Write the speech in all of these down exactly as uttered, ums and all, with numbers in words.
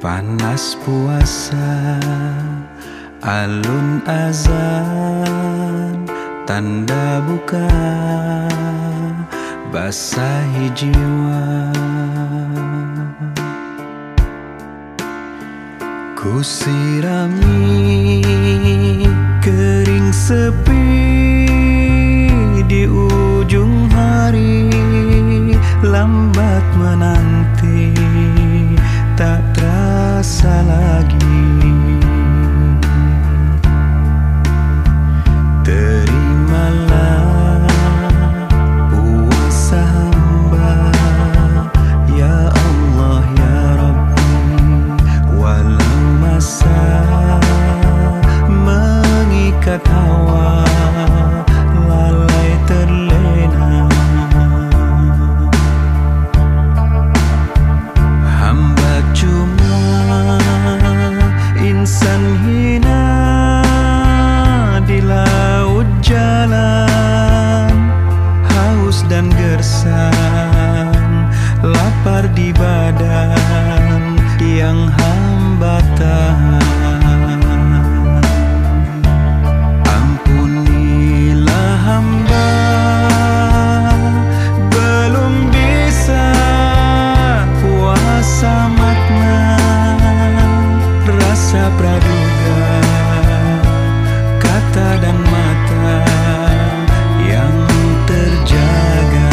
Panas puasa, alun azan, tanda buka, basahi jiwa. Ku sirami kering sepi di ujung hari, lambat menanti tak terasa lagi. Terimalah puasa hamba, ya Allah ya Rabbi. Walau masa mengikat hawa, lalai terlena. Hamba cuma insan hina di laut jalan, haus dan gersang, lapar di badan yang hamba tahan. Ampunilah hamba, belum bisa puasa makna, rasa praduga, kata dan mata yang terjaga.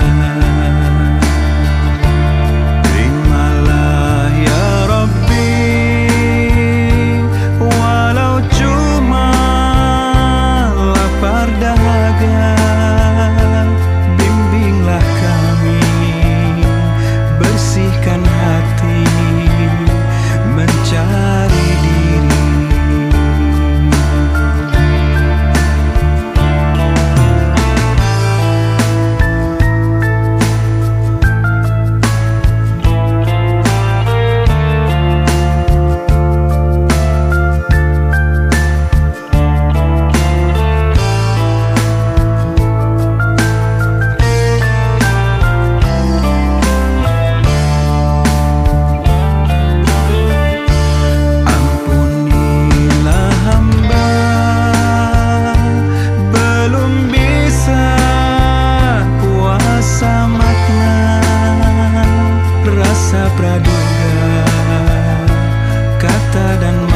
Terimalah ya Rabbi, walau cuma lapar dahaga. Bimbinglah kami, bersihkan hati, mencari diri. Rasa praduga, kata dan